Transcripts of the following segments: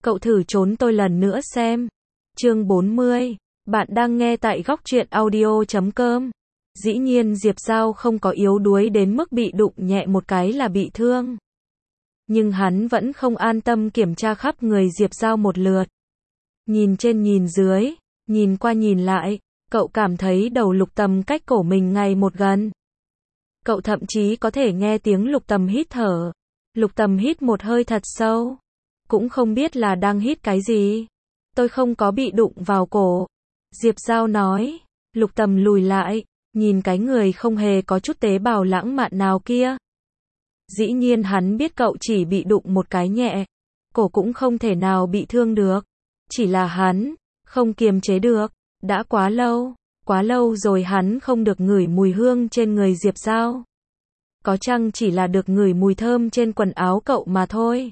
Cậu thử trốn tôi lần nữa xem. Chương 40. Bạn đang nghe tại góc truyện audio.com. Dĩ nhiên Diệp Giao không có yếu đuối đến mức bị đụng nhẹ một cái là bị thương. Nhưng hắn vẫn không an tâm kiểm tra khắp người Diệp Giao một lượt. Nhìn trên nhìn dưới, nhìn qua nhìn lại, cậu cảm thấy đầu Lục Tầm cách cổ mình ngày một gần. Cậu thậm chí có thể nghe tiếng Lục Tầm hít thở. Lục Tầm hít một hơi thật sâu. Cũng không biết là đang hít cái gì. Tôi không có bị đụng vào cổ. Diệp Giao nói. Lục Tầm lùi lại, nhìn cái người không hề có chút tế bào lãng mạn nào kia. Dĩ nhiên hắn biết cậu chỉ bị đụng một cái nhẹ. Cổ cũng không thể nào bị thương được. Chỉ là hắn không kiềm chế được. Đã quá lâu rồi hắn không được ngửi mùi hương trên người Diệp Giao. Có chăng chỉ là được ngửi mùi thơm trên quần áo cậu mà thôi.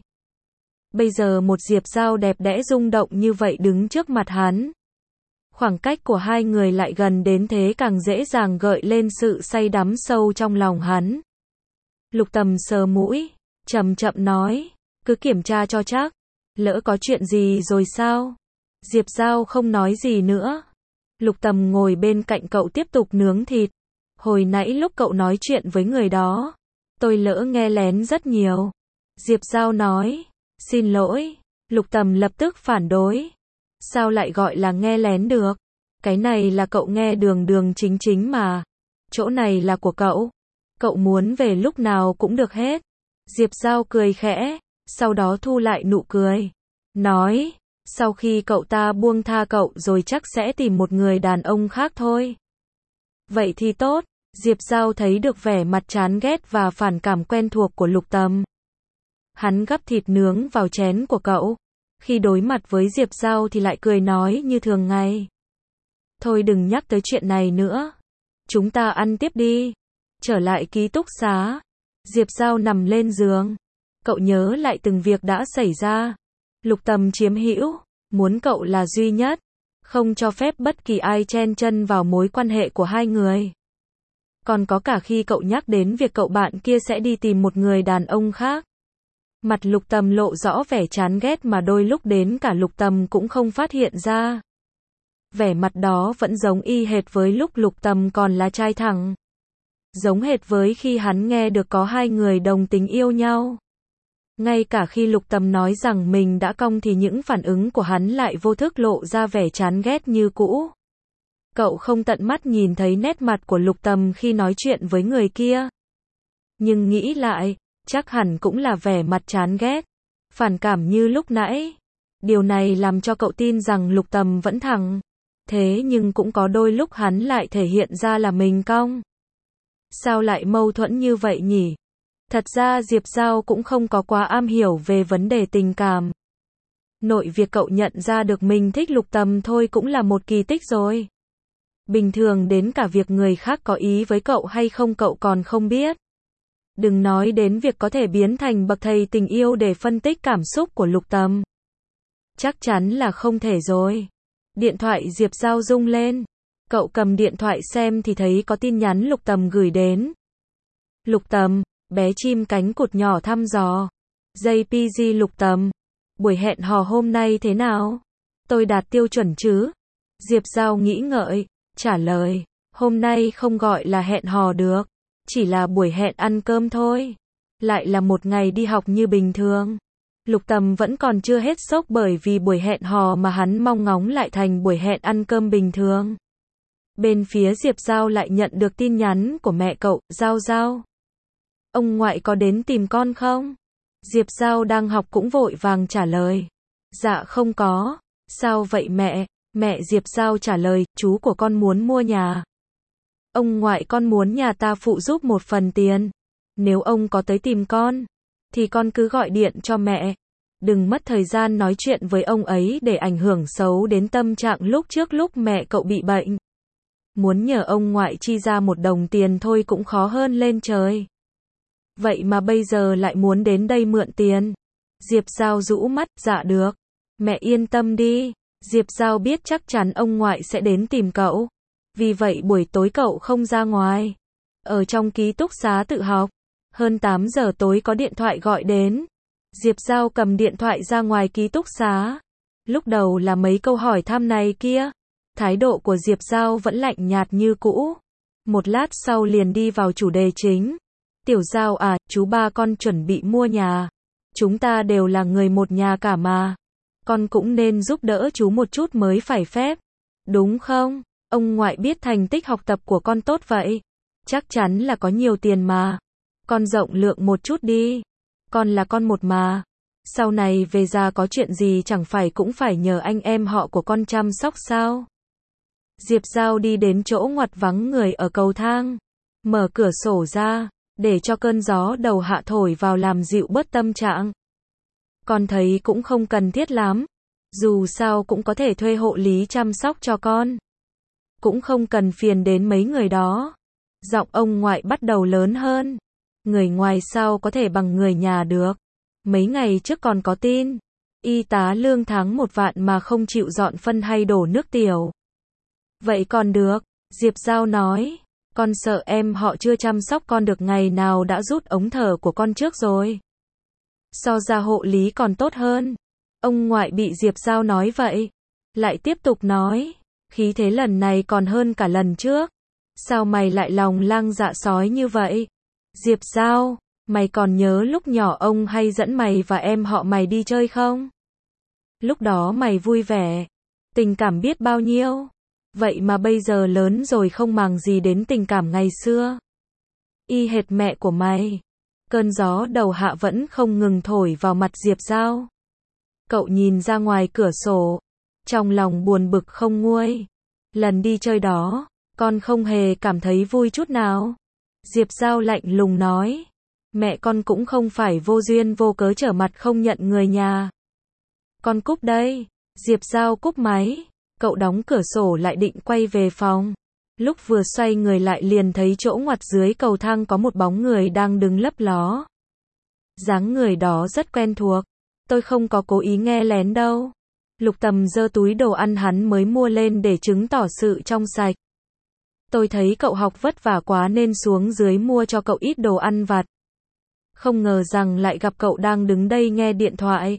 Bây giờ một Diệp Giao đẹp đẽ rung động như vậy đứng trước mặt hắn. Khoảng cách của hai người lại gần đến thế càng dễ dàng gợi lên sự say đắm sâu trong lòng hắn. Lục Tầm sờ mũi, chậm chậm nói, cứ kiểm tra cho chắc, lỡ có chuyện gì rồi sao? Diệp Giao không nói gì nữa. Lục Tầm ngồi bên cạnh cậu tiếp tục nướng thịt. Hồi nãy lúc cậu nói chuyện với người đó, tôi lỡ nghe lén rất nhiều. Diệp Giao nói, xin lỗi. Lục Tầm lập tức phản đối. Sao lại gọi là nghe lén được? Cái này là cậu nghe đường đường chính chính mà. Chỗ này là của cậu. Cậu muốn về lúc nào cũng được hết. Diệp Giao cười khẽ, sau đó thu lại nụ cười. Nói, sau khi cậu ta buông tha cậu rồi chắc sẽ tìm một người đàn ông khác thôi. Vậy thì tốt. Diệp Giao thấy được vẻ mặt chán ghét và phản cảm quen thuộc của Lục Tầm. Hắn gắp thịt nướng vào chén của cậu. Khi đối mặt với Diệp Giao thì lại cười nói như thường ngày. Thôi đừng nhắc tới chuyện này nữa. Chúng ta ăn tiếp đi. Trở lại ký túc xá. Diệp Giao nằm lên giường. Cậu nhớ lại từng việc đã xảy ra. Lục Tầm chiếm hữu, muốn cậu là duy nhất. Không cho phép bất kỳ ai chen chân vào mối quan hệ của hai người. Còn có cả khi cậu nhắc đến việc cậu bạn kia sẽ đi tìm một người đàn ông khác. Mặt Lục Tầm lộ rõ vẻ chán ghét mà đôi lúc đến cả Lục Tầm cũng không phát hiện ra. Vẻ mặt đó vẫn giống y hệt với lúc Lục Tầm còn là trai thẳng. Giống hệt với khi hắn nghe được có hai người đồng tính yêu nhau. Ngay cả khi Lục Tầm nói rằng mình đã cong thì những phản ứng của hắn lại vô thức lộ ra vẻ chán ghét như cũ. Cậu không tận mắt nhìn thấy nét mặt của Lục Tầm khi nói chuyện với người kia. Nhưng nghĩ lại, chắc hẳn cũng là vẻ mặt chán ghét, phản cảm như lúc nãy. Điều này làm cho cậu tin rằng Lục Tầm vẫn thẳng. Thế nhưng cũng có đôi lúc hắn lại thể hiện ra là mình cong. Sao lại mâu thuẫn như vậy nhỉ? Thật ra Diệp Giao cũng không có quá am hiểu về vấn đề tình cảm. Nội việc cậu nhận ra được mình thích Lục Tầm thôi cũng là một kỳ tích rồi. Bình thường đến cả việc người khác có ý với cậu hay không cậu còn không biết. Đừng nói đến việc có thể biến thành bậc thầy tình yêu để phân tích cảm xúc của Lục Tầm. Chắc chắn là không thể rồi. Điện thoại Diệp Giao rung lên. Cậu cầm điện thoại xem thì thấy có tin nhắn Lục Tầm gửi đến. Lục Tầm, bé chim cánh cụt nhỏ thăm dò. JPG Lục Tầm, buổi hẹn hò hôm nay thế nào? Tôi đạt tiêu chuẩn chứ? Diệp Giao nghĩ ngợi, trả lời, hôm nay không gọi là hẹn hò được, chỉ là buổi hẹn ăn cơm thôi. Lại là một ngày đi học như bình thường. Lục Tầm vẫn còn chưa hết sốc bởi vì buổi hẹn hò mà hắn mong ngóng lại thành buổi hẹn ăn cơm bình thường. Bên phía Diệp Giao lại nhận được tin nhắn của mẹ cậu, Giao Giao. Ông ngoại có đến tìm con không? Diệp Giao đang học cũng vội vàng trả lời. Dạ không có. Sao vậy mẹ? Mẹ Diệp Giao trả lời, chú của con muốn mua nhà. Ông ngoại con muốn nhà ta phụ giúp một phần tiền. Nếu ông có tới tìm con, thì con cứ gọi điện cho mẹ. Đừng mất thời gian nói chuyện với ông ấy để ảnh hưởng xấu đến tâm trạng lúc trước lúc mẹ cậu bị bệnh. Muốn nhờ ông ngoại chi ra một đồng tiền thôi cũng khó hơn lên trời. Vậy mà bây giờ lại muốn đến đây mượn tiền. Diệp Giao rũ mắt, dạ được. Mẹ yên tâm đi. Diệp Giao biết chắc chắn ông ngoại sẽ đến tìm cậu. Vì vậy buổi tối cậu không ra ngoài. Ở trong ký túc xá tự học. Hơn 8 giờ tối có điện thoại gọi đến. Diệp Giao cầm điện thoại ra ngoài ký túc xá. Lúc đầu là mấy câu hỏi thăm này kia. Thái độ của Diệp Giao vẫn lạnh nhạt như cũ. Một lát sau liền đi vào chủ đề chính. Tiểu Giao à, chú ba con chuẩn bị mua nhà. Chúng ta đều là người một nhà cả mà. Con cũng nên giúp đỡ chú một chút mới phải phép. Đúng không? Ông ngoại biết thành tích học tập của con tốt vậy. Chắc chắn là có nhiều tiền mà. Con rộng lượng một chút đi. Con là con một mà. Sau này về già có chuyện gì chẳng phải cũng phải nhờ anh em họ của con chăm sóc sao? Diệp Giao đi đến chỗ ngoặt vắng người ở cầu thang. Mở cửa sổ ra, để cho cơn gió đầu hạ thổi vào làm dịu bớt tâm trạng. Con thấy cũng không cần thiết lắm. Dù sao cũng có thể thuê hộ lý chăm sóc cho con. Cũng không cần phiền đến mấy người đó. Giọng ông ngoại bắt đầu lớn hơn. Người ngoài sao có thể bằng người nhà được. Mấy ngày trước còn có tin. Y tá lương tháng 1 vạn mà không chịu dọn phân hay đổ nước tiểu. Vậy còn được, Diệp Giao nói. Con sợ em họ chưa chăm sóc con được ngày nào đã rút ống thở của con trước rồi. So ra hộ lý còn tốt hơn. Ông ngoại bị Diệp Giao nói vậy. Lại tiếp tục nói. Khí thế lần này còn hơn cả lần trước. Sao mày lại lòng lang dạ sói như vậy? Diệp Giao, mày còn nhớ lúc nhỏ ông hay dẫn mày và em họ mày đi chơi không? Lúc đó mày vui vẻ. Tình cảm biết bao nhiêu. Vậy mà bây giờ lớn rồi không màng gì đến tình cảm ngày xưa. Y hệt mẹ của mày. Cơn gió đầu hạ vẫn không ngừng thổi vào mặt Diệp Giao. Cậu nhìn ra ngoài cửa sổ. Trong lòng buồn bực không nguôi. Lần đi chơi đó, con không hề cảm thấy vui chút nào. Diệp Giao lạnh lùng nói. Mẹ con cũng không phải vô duyên vô cớ trở mặt không nhận người nhà. Con cúp đây. Diệp Giao cúp máy. Cậu đóng cửa sổ lại định quay về phòng. Lúc vừa xoay người lại liền thấy chỗ ngoặt dưới cầu thang có một bóng người đang đứng lấp ló. Dáng người đó rất quen thuộc. Tôi không có cố ý nghe lén đâu. Lục Tầm giơ túi đồ ăn hắn mới mua lên để chứng tỏ sự trong sạch. Tôi thấy cậu học vất vả quá nên xuống dưới mua cho cậu ít đồ ăn vặt. Không ngờ rằng lại gặp cậu đang đứng đây nghe điện thoại.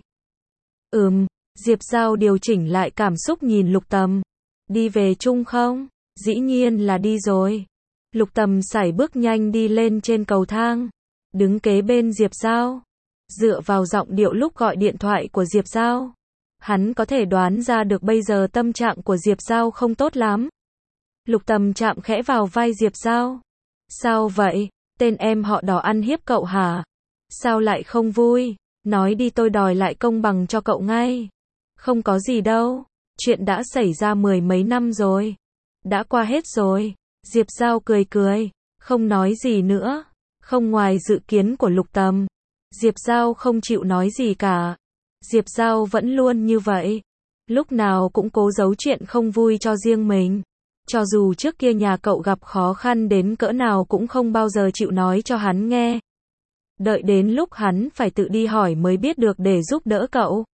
Diệp Giao điều chỉnh lại cảm xúc nhìn Lục Tầm. Đi về chung không? Dĩ nhiên là đi rồi. Lục Tầm sải bước nhanh đi lên trên cầu thang. Đứng kế bên Diệp Giao. Dựa vào giọng điệu lúc gọi điện thoại của Diệp Giao. Hắn có thể đoán ra được bây giờ tâm trạng của Diệp Giao không tốt lắm. Lục Tầm chạm khẽ vào vai Diệp Giao. Sao vậy? Tên em họ đỏ ăn hiếp cậu hả? Sao lại không vui? Nói đi tôi đòi lại công bằng cho cậu ngay. Không có gì đâu. Chuyện đã xảy ra 10 mấy năm rồi. Đã qua hết rồi. Diệp Giao cười cười. Không nói gì nữa. Không ngoài dự kiến của Lục Tầm. Diệp Giao không chịu nói gì cả. Diệp Giao vẫn luôn như vậy. Lúc nào cũng cố giấu chuyện không vui cho riêng mình. Cho dù trước kia nhà cậu gặp khó khăn đến cỡ nào cũng không bao giờ chịu nói cho hắn nghe. Đợi đến lúc hắn phải tự đi hỏi mới biết được để giúp đỡ cậu.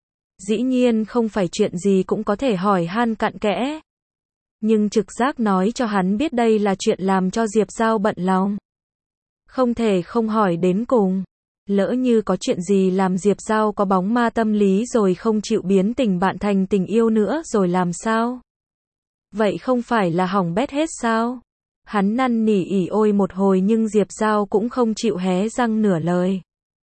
Dĩ nhiên không phải chuyện gì cũng có thể hỏi han cặn kẽ. Nhưng trực giác nói cho hắn biết đây là chuyện làm cho Diệp Giao bận lòng. Không thể không hỏi đến cùng. Lỡ như có chuyện gì làm Diệp Giao có bóng ma tâm lý rồi không chịu biến tình bạn thành tình yêu nữa rồi làm sao? Vậy không phải là hỏng bét hết sao? Hắn năn nỉ ỉ ôi một hồi nhưng Diệp Giao cũng không chịu hé răng nửa lời.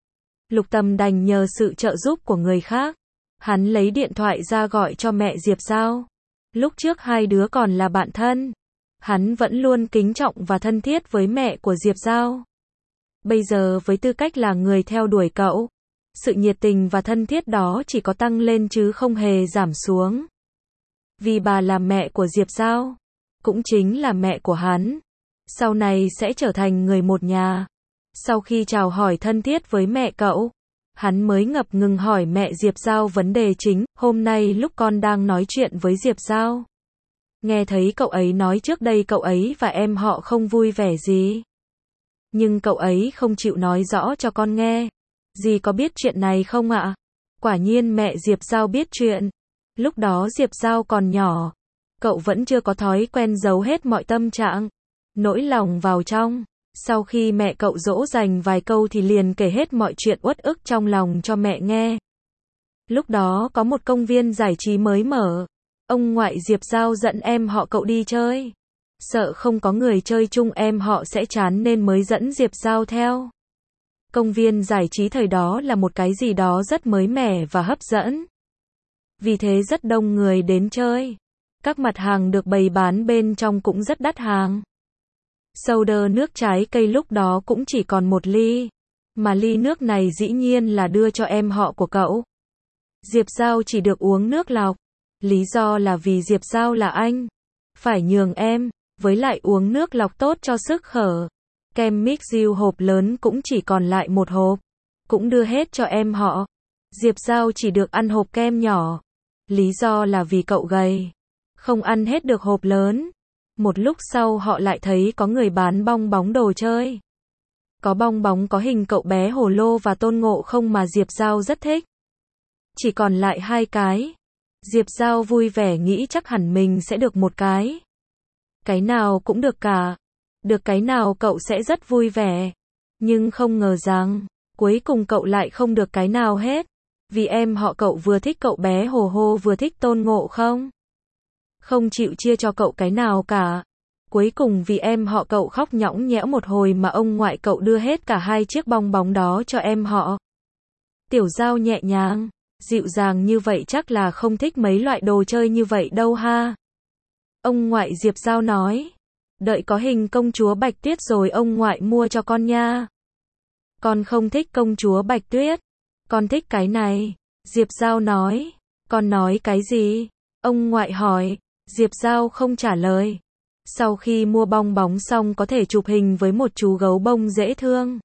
Lục Tầm đành nhờ sự trợ giúp của người khác. Hắn lấy điện thoại ra gọi cho mẹ Diệp Giao. Lúc trước hai đứa còn là bạn thân. Hắn vẫn luôn kính trọng và thân thiết với mẹ của Diệp Giao. Bây giờ với tư cách là người theo đuổi cậu, sự nhiệt tình và thân thiết đó chỉ có tăng lên chứ không hề giảm xuống. Vì bà là mẹ của Diệp Giao, cũng chính là mẹ của hắn. Sau này sẽ trở thành người một nhà. Sau khi chào hỏi thân thiết với mẹ cậu, hắn mới ngập ngừng hỏi mẹ Diệp Giao vấn đề chính. Hôm nay lúc con đang nói chuyện với Diệp Giao, nghe thấy cậu ấy nói trước đây cậu ấy và em họ không vui vẻ gì. Nhưng cậu ấy không chịu nói rõ cho con nghe. Dì có biết chuyện này không ạ? Quả nhiên mẹ Diệp Giao biết chuyện. Lúc đó Diệp Giao còn nhỏ. Cậu vẫn chưa có thói quen giấu hết mọi tâm trạng, nỗi lòng vào trong. Sau khi mẹ cậu dỗ dành vài câu thì liền kể hết mọi chuyện uất ức trong lòng cho mẹ nghe. Lúc đó có một công viên giải trí mới mở. Ông ngoại Diệp Giao dẫn em họ cậu đi chơi. Sợ không có người chơi chung em họ sẽ chán nên mới dẫn Diệp Giao theo. Công viên giải trí thời đó là một cái gì đó rất mới mẻ và hấp dẫn. Vì thế rất đông người đến chơi. Các mặt hàng được bày bán bên trong cũng rất đắt hàng. Soda nước trái cây lúc đó cũng chỉ còn 1 ly. Mà ly nước này dĩ nhiên là đưa cho em họ của cậu. Diệp Giao chỉ được uống nước lọc. Lý do là vì Diệp Giao là anh. Phải nhường em. Với lại uống nước lọc tốt cho sức khỏe. Kem Mix Jill hộp lớn cũng chỉ còn lại 1 hộp. Cũng đưa hết cho em họ. Diệp Giao chỉ được ăn hộp kem nhỏ. Lý do là vì cậu gầy. Không ăn hết được hộp lớn. Một lúc sau họ lại thấy có người bán bong bóng đồ chơi. Có bong bóng có hình cậu bé Hồ Lô và Tôn Ngộ Không mà Diệp Giao rất thích. Chỉ còn lại 2 cái. Diệp Giao vui vẻ nghĩ chắc hẳn mình sẽ được 1 cái. Cái nào cũng được cả. Được cái nào cậu sẽ rất vui vẻ. Nhưng không ngờ rằng, cuối cùng cậu lại không được cái nào hết. Vì em họ cậu vừa thích cậu bé Hồ Hồ vừa thích Tôn Ngộ Không. Không chịu chia cho cậu cái nào cả. Cuối cùng vì em họ cậu khóc nhõng nhẽo một hồi mà ông ngoại cậu đưa hết cả 2 chiếc bong bóng đó cho em họ. Tiểu Giao nhẹ nhàng, dịu dàng như vậy chắc là không thích mấy loại đồ chơi như vậy đâu ha. Ông ngoại Diệp Giao nói. Đợi có hình công chúa Bạch Tuyết rồi ông ngoại mua cho con nha. Con không thích công chúa Bạch Tuyết. Con thích cái này. Diệp Giao nói. Con nói cái gì? Ông ngoại hỏi. Diệp Giao không trả lời. Sau khi mua bong bóng xong có thể chụp hình với một chú gấu bông dễ thương.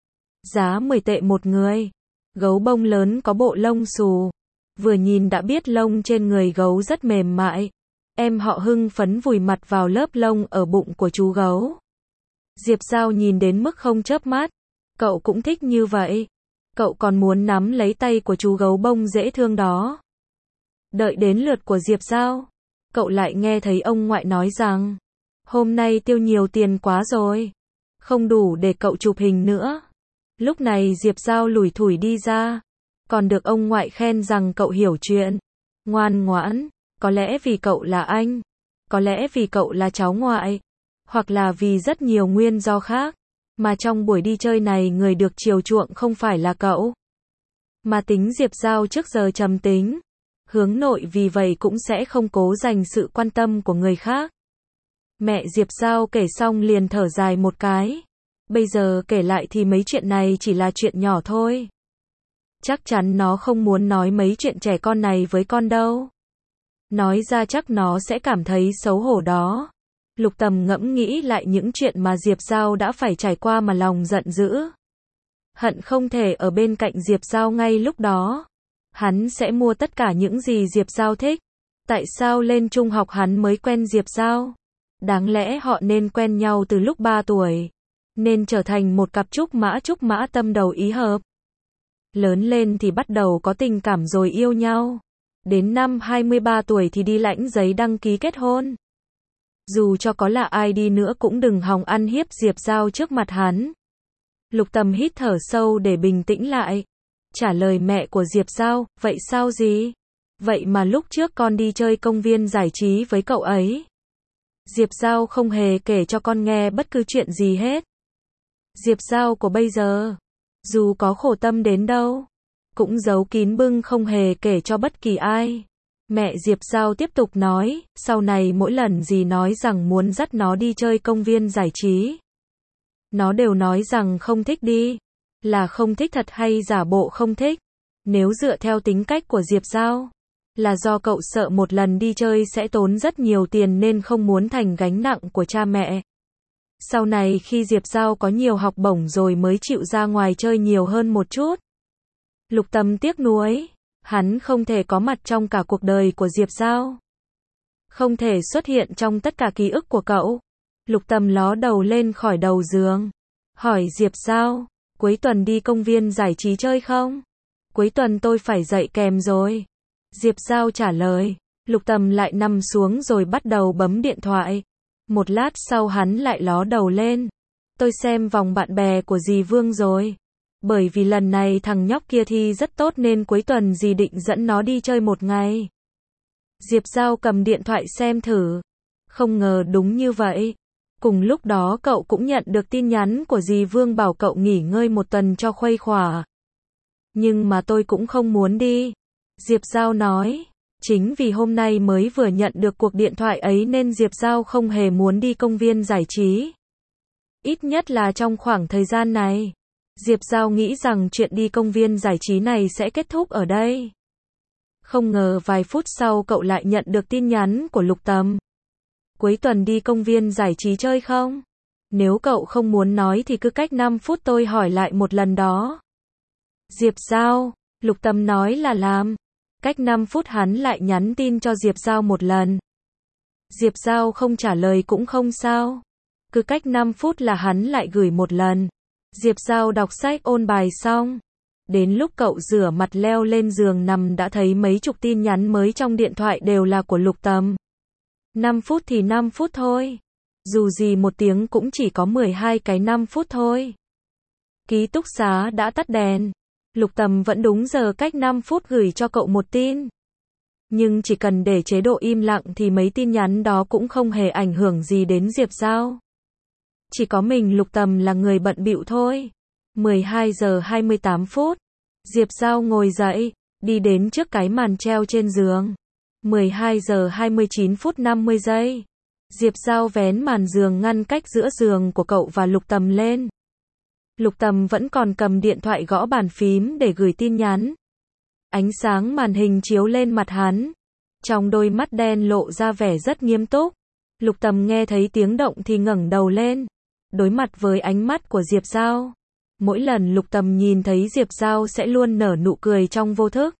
Giá 10 tệ một người. Gấu bông lớn có bộ lông xù. Vừa nhìn đã biết lông trên người gấu rất mềm mại. Em họ hưng phấn vùi mặt vào lớp lông ở bụng của chú gấu. Diệp Giao nhìn đến mức không chớp mắt. Cậu cũng thích như vậy. Cậu còn muốn nắm lấy tay của chú gấu bông dễ thương đó. Đợi đến lượt của Diệp Giao. Cậu lại nghe thấy ông ngoại nói rằng. Hôm nay tiêu nhiều tiền quá rồi. Không đủ để cậu chụp hình nữa. Lúc này Diệp Giao lủi thủi đi ra. Còn được ông ngoại khen rằng cậu hiểu chuyện. Ngoan ngoãn. Có lẽ vì cậu là anh. Có lẽ vì cậu là cháu ngoại. Hoặc là vì rất nhiều nguyên do khác. Mà trong buổi đi chơi này người được chiều chuộng không phải là cậu. Mà tính Diệp Giao trước giờ trầm tính. Hướng nội vì vậy cũng sẽ không cố dành sự quan tâm của người khác. Mẹ Diệp Giao kể xong liền thở dài một cái. Bây giờ kể lại thì mấy chuyện này chỉ là chuyện nhỏ thôi. Chắc chắn nó không muốn nói mấy chuyện trẻ con này với con đâu. Nói ra chắc nó sẽ cảm thấy xấu hổ đó. Lục Tầm ngẫm nghĩ lại những chuyện mà Diệp Giao đã phải trải qua mà lòng giận dữ. Hận không thể ở bên cạnh Diệp Giao ngay lúc đó. Hắn sẽ mua tất cả những gì Diệp Giao thích. Tại sao lên trung học hắn mới quen Diệp Giao? Đáng lẽ họ nên quen nhau từ lúc 3 tuổi. Nên trở thành một cặp trúc mã tâm đầu ý hợp. Lớn lên thì bắt đầu có tình cảm rồi yêu nhau. Đến năm 23 tuổi thì đi lãnh giấy đăng ký kết hôn. Dù cho có là ai đi nữa cũng đừng hòng ăn hiếp Diệp Giao trước mặt hắn. Lục Tầm hít thở sâu để bình tĩnh lại. Trả lời mẹ của Diệp Giao, vậy sao gì? Vậy mà lúc trước con đi chơi công viên giải trí với cậu ấy. Diệp Giao không hề kể cho con nghe bất cứ chuyện gì hết. Diệp Giao của bây giờ, dù có khổ tâm đến đâu, cũng giấu kín bưng không hề kể cho bất kỳ ai. Mẹ Diệp Giao tiếp tục nói, sau này mỗi lần dì nói rằng muốn dắt nó đi chơi công viên giải trí. Nó đều nói rằng không thích đi. Là không thích thật hay giả bộ không thích. Nếu dựa theo tính cách của Diệp Giao, là do cậu sợ một lần đi chơi sẽ tốn rất nhiều tiền nên không muốn thành gánh nặng của cha mẹ. Sau này khi Diệp Giao có nhiều học bổng rồi mới chịu ra ngoài chơi nhiều hơn một chút. Lục Tầm tiếc nuối. Hắn không thể có mặt trong cả cuộc đời của Diệp Giao. Không thể xuất hiện trong tất cả ký ức của cậu. Lục Tầm ló đầu lên khỏi đầu giường. Hỏi Diệp Giao, cuối tuần đi công viên giải trí chơi không? Cuối tuần tôi phải dạy kèm rồi. Diệp Giao trả lời. Lục Tầm lại nằm xuống rồi bắt đầu bấm điện thoại. Một lát sau hắn lại ló đầu lên. Tôi xem vòng bạn bè của dì Vương rồi. Bởi vì lần này thằng nhóc kia thi rất tốt nên cuối tuần dì định dẫn nó đi chơi một ngày. Diệp Giao cầm điện thoại xem thử. Không ngờ đúng như vậy. Cùng lúc đó cậu cũng nhận được tin nhắn của dì Vương bảo cậu nghỉ ngơi một tuần cho khuây khỏa. Nhưng mà tôi cũng không muốn đi. Diệp Giao nói. Chính vì hôm nay mới vừa nhận được cuộc điện thoại ấy nên Diệp Giao không hề muốn đi công viên giải trí. Ít nhất là trong khoảng thời gian này. Diệp Giao nghĩ rằng chuyện đi công viên giải trí này sẽ kết thúc ở đây. Không ngờ vài phút sau cậu lại nhận được tin nhắn của Lục Tầm. Cuối tuần đi công viên giải trí chơi không? Nếu cậu không muốn nói thì cứ cách 5 phút tôi hỏi lại một lần đó. Diệp Giao, Lục Tầm nói là làm. Cách 5 phút hắn lại nhắn tin cho Diệp Giao một lần. Diệp Giao không trả lời cũng không sao. Cứ cách 5 phút là hắn lại gửi một lần. Diệp Giao đọc sách ôn bài xong. Đến lúc cậu rửa mặt leo lên giường nằm đã thấy mấy chục tin nhắn mới trong điện thoại đều là của Lục Tầm. 5 phút thì 5 phút thôi. Dù gì một tiếng cũng chỉ có 12 cái 5 phút thôi. Ký túc xá đã tắt đèn. Lục Tầm vẫn đúng giờ cách 5 phút gửi cho cậu một tin. Nhưng chỉ cần để chế độ im lặng thì mấy tin nhắn đó cũng không hề ảnh hưởng gì đến Diệp Giao. Chỉ có mình Lục Tầm là người bận bịu thôi. 12 giờ 28 phút. Diệp Giao ngồi dậy, đi đến trước cái màn treo trên giường. 12 giờ 29 phút 50 giây. Diệp Giao vén màn giường ngăn cách giữa giường của cậu và Lục Tầm lên. Lục Tầm vẫn còn cầm điện thoại gõ bàn phím để gửi tin nhắn. Ánh sáng màn hình chiếu lên mặt hắn. Trong đôi mắt đen lộ ra vẻ rất nghiêm túc. Lục Tầm nghe thấy tiếng động thì ngẩng đầu lên. Đối mặt với ánh mắt của Diệp Giao. Mỗi lần Lục Tầm nhìn thấy Diệp Giao sẽ luôn nở nụ cười trong vô thức.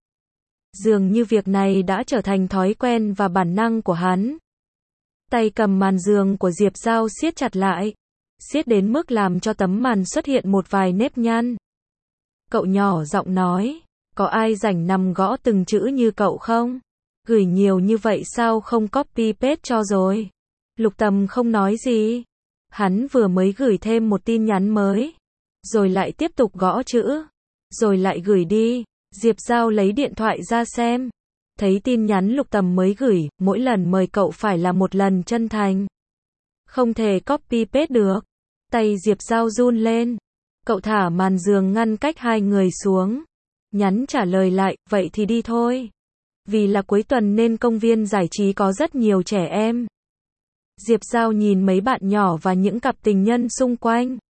Dường như việc này đã trở thành thói quen và bản năng của hắn. Tay cầm màn giường của Diệp Giao siết chặt lại. Siết đến mức làm cho tấm màn xuất hiện một vài nếp nhăn. Cậu nhỏ giọng nói, có ai rảnh nằm gõ từng chữ như cậu không? Gửi nhiều như vậy sao không copy paste cho rồi? Lục Tầm không nói gì. Hắn vừa mới gửi thêm một tin nhắn mới. Rồi lại tiếp tục gõ chữ. Rồi lại gửi đi. Diệp Giao lấy điện thoại ra xem. Thấy tin nhắn Lục Tầm mới gửi, mỗi lần mời cậu phải là một lần chân thành. Không thể copy paste được. Tay Diệp Giao run lên. Cậu thả màn giường ngăn cách hai người xuống. Nhắn trả lời lại, vậy thì đi thôi. Vì là cuối tuần nên công viên giải trí có rất nhiều trẻ em. Diệp Giao nhìn mấy bạn nhỏ và những cặp tình nhân xung quanh.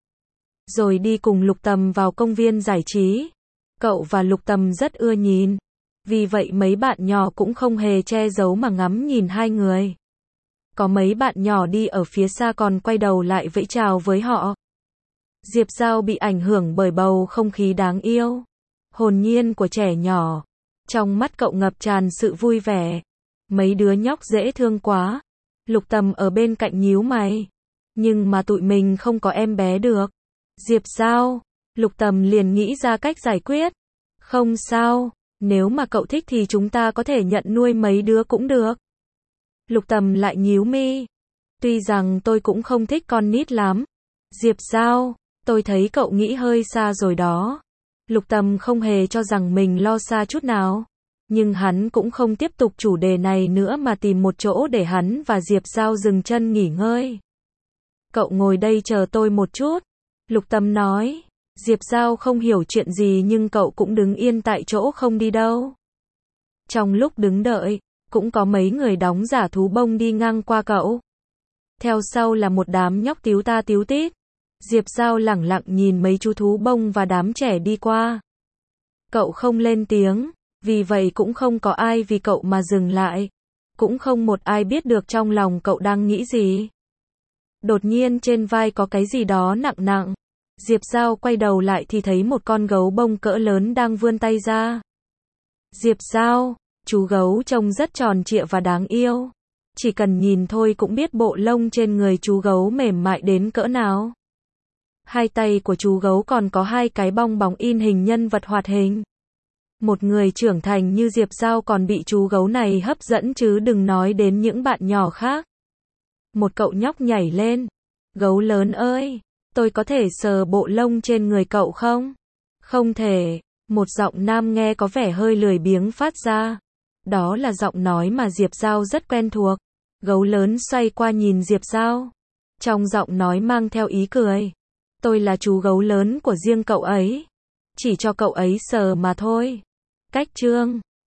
Rồi đi cùng Lục Tầm vào công viên giải trí. Cậu và Lục Tầm rất ưa nhìn. Vì vậy mấy bạn nhỏ cũng không hề che giấu mà ngắm nhìn hai người. Có mấy bạn nhỏ đi ở phía xa còn quay đầu lại vẫy chào với họ. Diệp Giao bị ảnh hưởng bởi bầu không khí đáng yêu, hồn nhiên của trẻ nhỏ. Trong mắt cậu ngập tràn sự vui vẻ. Mấy đứa nhóc dễ thương quá. Lục Tầm ở bên cạnh nhíu mày. Nhưng mà tụi mình không có em bé được. Diệp Giao, Lục Tầm liền nghĩ ra cách giải quyết. Không sao, nếu mà cậu thích thì chúng ta có thể nhận nuôi mấy đứa cũng được. Lục Tầm lại nhíu mi. Tuy rằng tôi cũng không thích con nít lắm. Diệp Giao, tôi thấy cậu nghĩ hơi xa rồi đó. Lục Tầm không hề cho rằng mình lo xa chút nào. Nhưng hắn cũng không tiếp tục chủ đề này nữa mà tìm một chỗ để hắn và Diệp Giao dừng chân nghỉ ngơi. Cậu ngồi đây chờ tôi một chút. Lục Tầm nói. Diệp Giao không hiểu chuyện gì nhưng cậu cũng đứng yên tại chỗ không đi đâu. Trong lúc đứng đợi, cũng có mấy người đóng giả thú bông đi ngang qua cậu. Theo sau là một đám nhóc tíu ta tíu tít. Diệp Giao lẳng lặng nhìn mấy chú thú bông và đám trẻ đi qua. Cậu không lên tiếng, vì vậy cũng không có ai vì cậu mà dừng lại. Cũng không một ai biết được trong lòng cậu đang nghĩ gì. Đột nhiên trên vai có cái gì đó nặng nặng. Diệp Giao quay đầu lại thì thấy một con gấu bông cỡ lớn đang vươn tay ra. Diệp Giao, chú gấu trông rất tròn trịa và đáng yêu. Chỉ cần nhìn thôi cũng biết bộ lông trên người chú gấu mềm mại đến cỡ nào. Hai tay của chú gấu còn có hai cái bong bóng in hình nhân vật hoạt hình. Một người trưởng thành như Diệp Giao còn bị chú gấu này hấp dẫn chứ đừng nói đến những bạn nhỏ khác. Một cậu nhóc nhảy lên. Gấu lớn ơi, Tôi có thể sờ bộ lông trên người cậu không? Không thể. Một giọng nam nghe có vẻ hơi lười biếng phát ra. Đó là giọng nói mà Diệp Giao rất quen thuộc. Gấu lớn xoay qua nhìn Diệp Giao. Trong giọng nói mang theo ý cười. Tôi là chú gấu lớn của riêng cậu ấy. Chỉ cho cậu ấy sờ mà thôi. Cách chương